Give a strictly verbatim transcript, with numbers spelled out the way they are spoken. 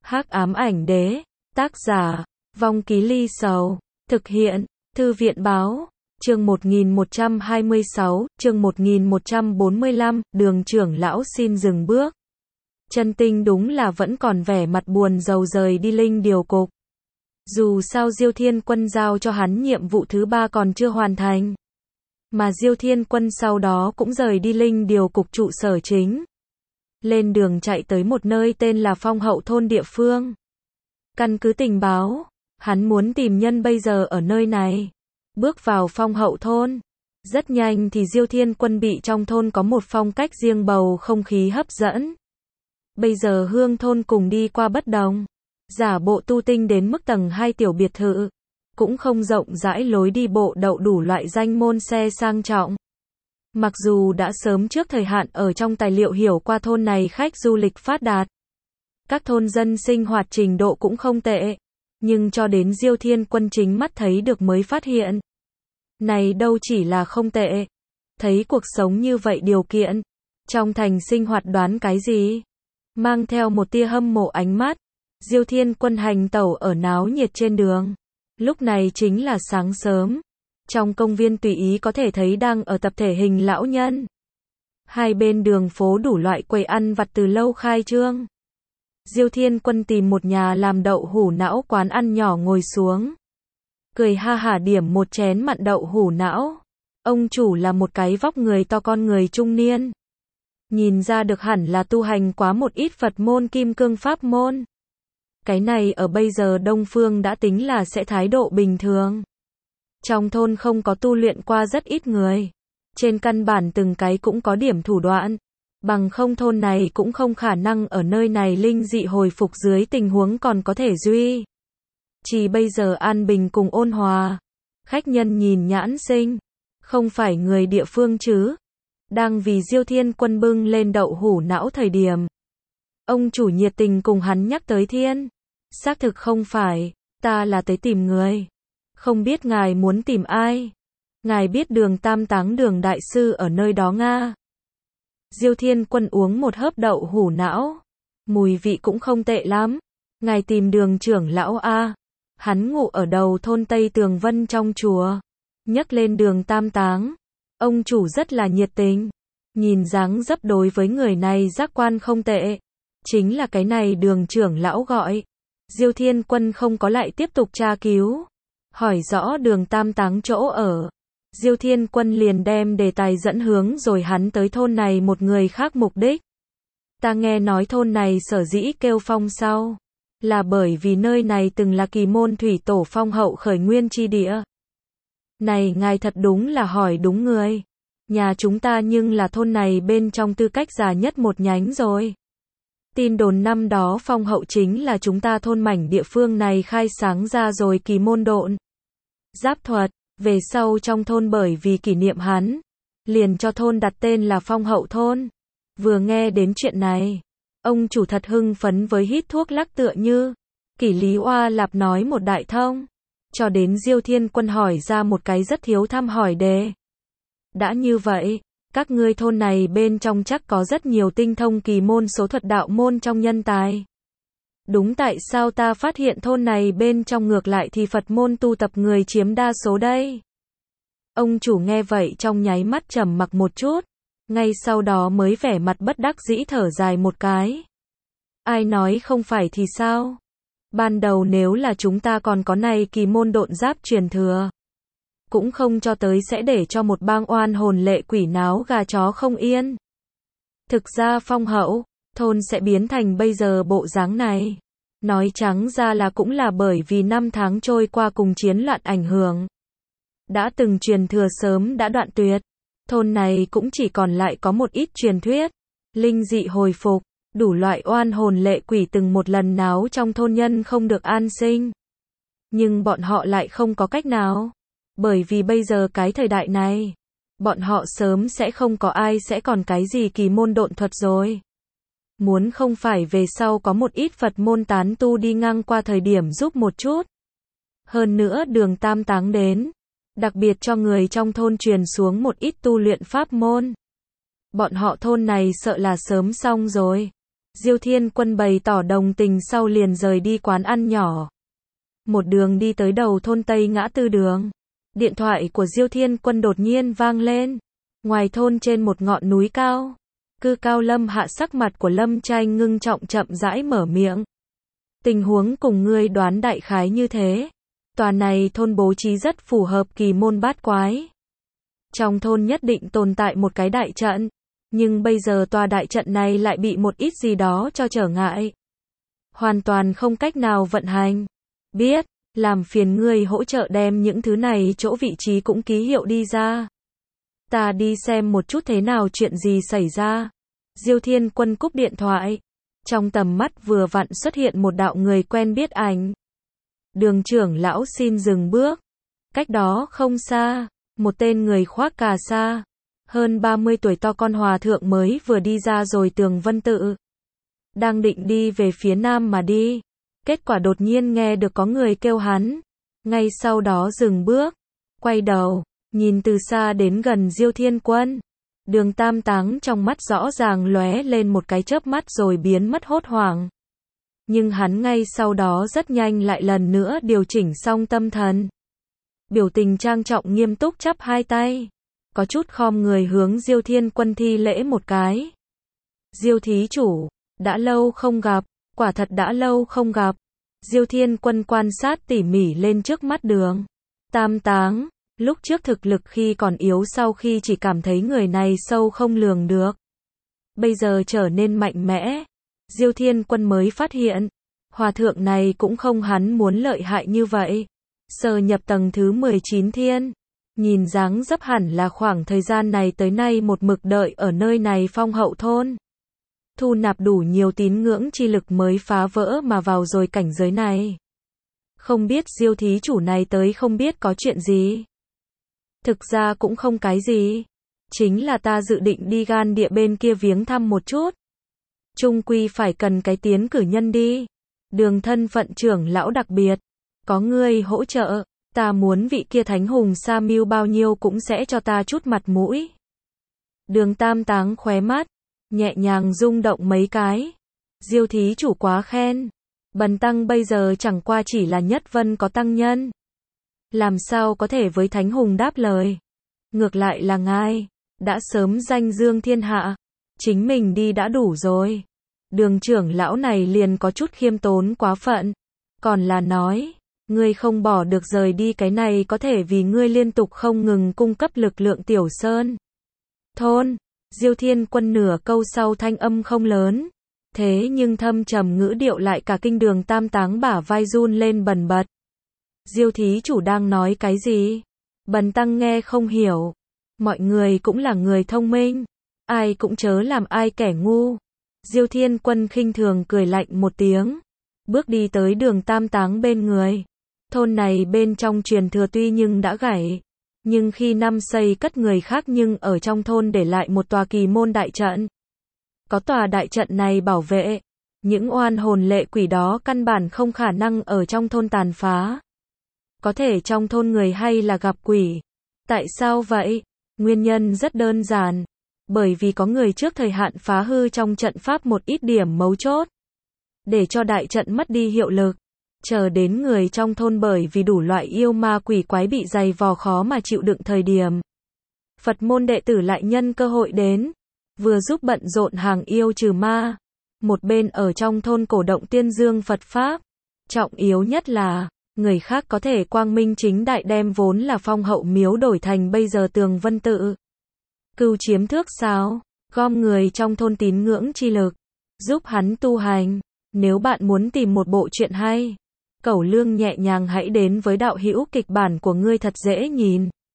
Hắc ám ảnh đế, tác giả, Vong Ký Ly Sầu, thực hiện, Thư viện báo, chương một nghìn một trăm hai mươi sáu, chương một nghìn một trăm bốn mươi lăm, Đường trưởng lão xin dừng bước. Chân Tinh đúng là vẫn còn vẻ mặt buồn rầu rời đi Linh Điều Cục. Dù sao Diêu Thiên Quân giao cho hắn nhiệm vụ thứ ba còn chưa hoàn thành. Mà Diêu Thiên Quân sau đó cũng rời đi Linh Điều Cục trụ sở chính. Lên đường chạy tới một nơi tên là Phong Hậu Thôn địa phương. Căn cứ tình báo, hắn muốn tìm nhân bây giờ ở nơi này. Bước vào Phong Hậu Thôn. Rất nhanh thì Diêu Thiên Quân bị trong thôn có một phong cách riêng bầu không khí hấp dẫn. Bây giờ hương thôn cùng đi qua bất đồng. Giả bộ tu tinh đến mức tầng hai tiểu biệt thự. Cũng không rộng rãi lối đi bộ đậu đủ loại danh môn xe sang trọng. Mặc dù đã sớm trước thời hạn ở trong tài liệu hiểu qua thôn này khách du lịch phát đạt. Các thôn dân sinh hoạt trình độ cũng không tệ. Nhưng cho đến Diêu Thiên Quân chính mắt thấy được mới phát hiện. Này đâu chỉ là không tệ. Thấy cuộc sống như vậy điều kiện. Trong thành sinh hoạt đoán cái gì? Mang theo một tia hâm mộ ánh mắt. Diêu Thiên Quân hành tẩu ở náo nhiệt trên đường. Lúc này chính là sáng sớm. Trong công viên tùy ý có thể thấy đang ở tập thể hình lão nhân. Hai bên đường phố đủ loại quầy ăn vặt từ lâu khai trương. Diêu Thiên Quân tìm một nhà làm đậu hủ não quán ăn nhỏ ngồi xuống. Cười ha hả điểm một chén mặn đậu hủ não. Ông chủ là một cái vóc người to con người trung niên. Nhìn ra được hẳn là tu hành quá một ít Phật môn kim cương pháp môn. Cái này ở bây giờ Đông Phương đã tính là sẽ thái độ bình thường. Trong thôn không có tu luyện qua rất ít người. Trên căn bản từng cái cũng có điểm thủ đoạn. Bằng không thôn này cũng không khả năng ở nơi này linh dị hồi phục dưới tình huống còn có thể duy. Chỉ bây giờ an bình cùng ôn hòa. Khách nhân nhìn nhãn sinh. Không phải người địa phương chứ. Đang vì Diêu Thiên Quân bưng lên đậu hủ não thời điểm. Ông chủ nhiệt tình cùng hắn nhắc tới thiên. Xác thực không phải, ta là tới tìm người. Không biết ngài muốn tìm ai? Ngài biết đường Tam Táng Đường đại sư ở nơi đó nga? Diêu Thiên Quân uống một hớp đậu hủ não. Mùi vị cũng không tệ lắm. Ngài tìm đường trưởng lão A. Hắn ngụ ở đầu thôn Tây Tường Vân trong chùa. Nhắc lên đường Tam Táng. Ông chủ rất là nhiệt tình. Nhìn dáng dấp đối với người này giác quan không tệ. Chính là cái này đường trưởng lão gọi. Diêu Thiên Quân không có lại tiếp tục tra cứu. Hỏi rõ đường Tam Táng chỗ ở. Diêu Thiên Quân liền đem đề tài dẫn hướng rồi hắn tới thôn này một người khác mục đích. Ta nghe nói thôn này sở dĩ kêu phong sau. Là bởi vì nơi này từng là kỳ môn thủy tổ Phong Hậu khởi nguyên chi địa. Này ngài thật đúng là hỏi đúng người. Nhà chúng ta nhưng là thôn này bên trong tư cách già nhất một nhánh rồi. Tin đồn năm đó Phong Hậu chính là chúng ta thôn mảnh địa phương này khai sáng ra rồi kỳ môn độn. Giáp thuật, về sau trong thôn bởi vì kỷ niệm hắn, liền cho thôn đặt tên là Phong Hậu Thôn. Vừa nghe đến chuyện này, ông chủ thật hưng phấn với hít thuốc lắc tựa như, Kỷ Lý Oa Lạp nói một đại thông, cho đến Diêu Thiên Quân hỏi ra một cái rất thiếu thăm hỏi đề. Đã như vậy, các ngươi thôn này bên trong chắc có rất nhiều tinh thông kỳ môn số thuật đạo môn trong nhân tài. Đúng tại sao ta phát hiện thôn này bên trong ngược lại thì Phật môn tu tập người chiếm đa số đây? Ông chủ nghe vậy trong nháy mắt trầm mặc một chút, ngay sau đó mới vẻ mặt bất đắc dĩ thở dài một cái. Ai nói không phải thì sao? Ban đầu nếu là chúng ta còn có này kỳ môn độn giáp truyền thừa. Cũng không cho tới sẽ để cho một bang oan hồn lệ quỷ náo gà chó không yên. Thực ra Phong Hậu Thôn sẽ biến thành bây giờ bộ dáng này. Nói trắng ra là cũng là bởi vì năm tháng trôi qua cùng chiến loạn ảnh hưởng. Đã từng truyền thừa sớm đã đoạn tuyệt. Thôn này cũng chỉ còn lại có một ít truyền thuyết. Linh dị hồi phục, đủ loại oan hồn lệ quỷ từng một lần náo trong thôn nhân không được an sinh. Nhưng bọn họ lại không có cách nào. Bởi vì bây giờ cái thời đại này, bọn họ sớm sẽ không có ai sẽ còn cái gì kỳ môn độn thuật rồi. Muốn không phải về sau có một ít Phật môn tán tu đi ngang qua thời điểm giúp một chút. Hơn nữa đường Tam Táng đến, đặc biệt cho người trong thôn truyền xuống một ít tu luyện pháp môn. Bọn họ thôn này sợ là sớm xong rồi. Diêu Thiên Quân bày tỏ đồng tình sau liền rời đi quán ăn nhỏ. Một đường đi tới đầu thôn Tây ngã tư đường. Điện thoại của Diêu Thiên Quân đột nhiên vang lên. Ngoài thôn trên một ngọn núi cao. Cư Cao Lâm Hạ, sắc mặt của Lâm Tranh ngưng trọng chậm rãi mở miệng. Tình huống cùng ngươi đoán đại khái như thế. Tòa này thôn bố trí rất phù hợp kỳ môn bát quái. Trong thôn nhất định tồn tại một cái đại trận. Nhưng bây giờ tòa đại trận này lại bị một ít gì đó cho trở ngại. Hoàn toàn không cách nào vận hành. Biết, làm phiền ngươi hỗ trợ đem những thứ này chỗ vị trí cũng ký hiệu đi ra. Ta đi xem một chút thế nào, chuyện gì xảy ra. Diêu Thiên Quân cúp điện thoại. Trong tầm mắt vừa vặn xuất hiện một đạo người quen biết ảnh. Đường trưởng lão xin dừng bước. Cách đó không xa, một tên người khoác cà sa, hơn ba mươi tuổi to con hòa thượng mới vừa đi ra rồi tường vân tự. Đang định đi về phía nam mà đi. Kết quả đột nhiên nghe được có người kêu hắn. Ngay sau đó dừng bước. Quay đầu, nhìn từ xa đến gần Diêu Thiên Quân. Đường Tam Táng trong mắt rõ ràng lóe lên một cái chớp mắt rồi biến mất hốt hoảng. Nhưng hắn ngay sau đó rất nhanh lại lần nữa điều chỉnh xong tâm thần. Biểu tình trang trọng nghiêm túc chắp hai tay. Có chút khom người hướng Diêu Thiên Quân thi lễ một cái. Diêu thí chủ, đã lâu không gặp, quả thật đã lâu không gặp. Diêu Thiên Quân quan sát tỉ mỉ lên trước mắt đường Tam Táng. Lúc trước thực lực khi còn yếu, sau khi chỉ cảm thấy người này sâu không lường được. Bây giờ trở nên mạnh mẽ. Diêu Thiên Quân mới phát hiện, hòa thượng này cũng không hắn muốn lợi hại như vậy. Sờ nhập tầng thứ mười chín thiên. Nhìn dáng dấp hẳn là khoảng thời gian này tới nay một mực đợi ở nơi này phong hậu thôn. Thu nạp đủ nhiều tín ngưỡng chi lực mới phá vỡ mà vào rồi cảnh giới này. Không biết Diêu thí chủ này tới không biết có chuyện gì. Thực ra cũng không cái gì. Chính là ta dự định đi gan địa bên kia viếng thăm một chút. Trung quy phải cần cái tiến cử nhân đi. Đường thân phận trưởng lão đặc biệt. Có ngươi hỗ trợ. Ta muốn vị kia thánh hùng Sa Mưu bao nhiêu cũng sẽ cho ta chút mặt mũi. Đường Tam Táng khóe mắt. Nhẹ nhàng rung động mấy cái. Diêu thí chủ quá khen. Bần tăng bây giờ chẳng qua chỉ là nhất vân có tăng nhân. Làm sao có thể với thánh hùng đáp lời. Ngược lại là ngài đã sớm danh dương thiên hạ. Chính mình đi đã đủ rồi. Đường trưởng lão này liền có chút khiêm tốn quá phận. Còn là nói, ngươi không bỏ được rời đi, cái này có thể vì ngươi liên tục không ngừng cung cấp lực lượng Tiểu Sơn thôn. Diêu Thiên Quân nửa câu sau thanh âm không lớn. Thế nhưng thâm trầm ngữ điệu lại cả kinh đường Tam Táng bả vai run lên bần bật. Diêu thí chủ đang nói cái gì? Bần tăng nghe không hiểu. Mọi người cũng là người thông minh. Ai cũng chớ làm ai kẻ ngu. Diêu Thiên Quân khinh thường cười lạnh một tiếng. Bước đi tới đường Tam Táng bên người. Thôn này bên trong truyền thừa tuy nhưng đã gãy. Nhưng khi năm xây cất người khác, nhưng ở trong thôn để lại một tòa kỳ môn đại trận. Có tòa đại trận này bảo vệ. Những oan hồn lệ quỷ đó căn bản không khả năng ở trong thôn tàn phá. Có thể trong thôn người hay là gặp quỷ. Tại sao vậy? Nguyên nhân rất đơn giản. Bởi vì có người trước thời hạn phá hư trong trận pháp một ít điểm mấu chốt. Để cho đại trận mất đi hiệu lực. Chờ đến người trong thôn bởi vì đủ loại yêu ma quỷ quái bị dày vò khó mà chịu đựng thời điểm. Phật môn đệ tử lại nhân cơ hội đến. Vừa giúp bận rộn hàng yêu trừ ma. Một bên ở trong thôn cổ động tuyên dương Phật Pháp. Trọng yếu nhất là, người khác có thể quang minh chính đại đem vốn là phong hậu miếu đổi thành bây giờ tường vân tự. Cưu chiếm thước sao, gom người trong thôn tín ngưỡng chi lực, giúp hắn tu hành. Nếu bạn muốn tìm một bộ truyện hay, cẩu lương nhẹ nhàng hãy đến với đạo hữu kịch bản của ngươi thật dễ nhìn.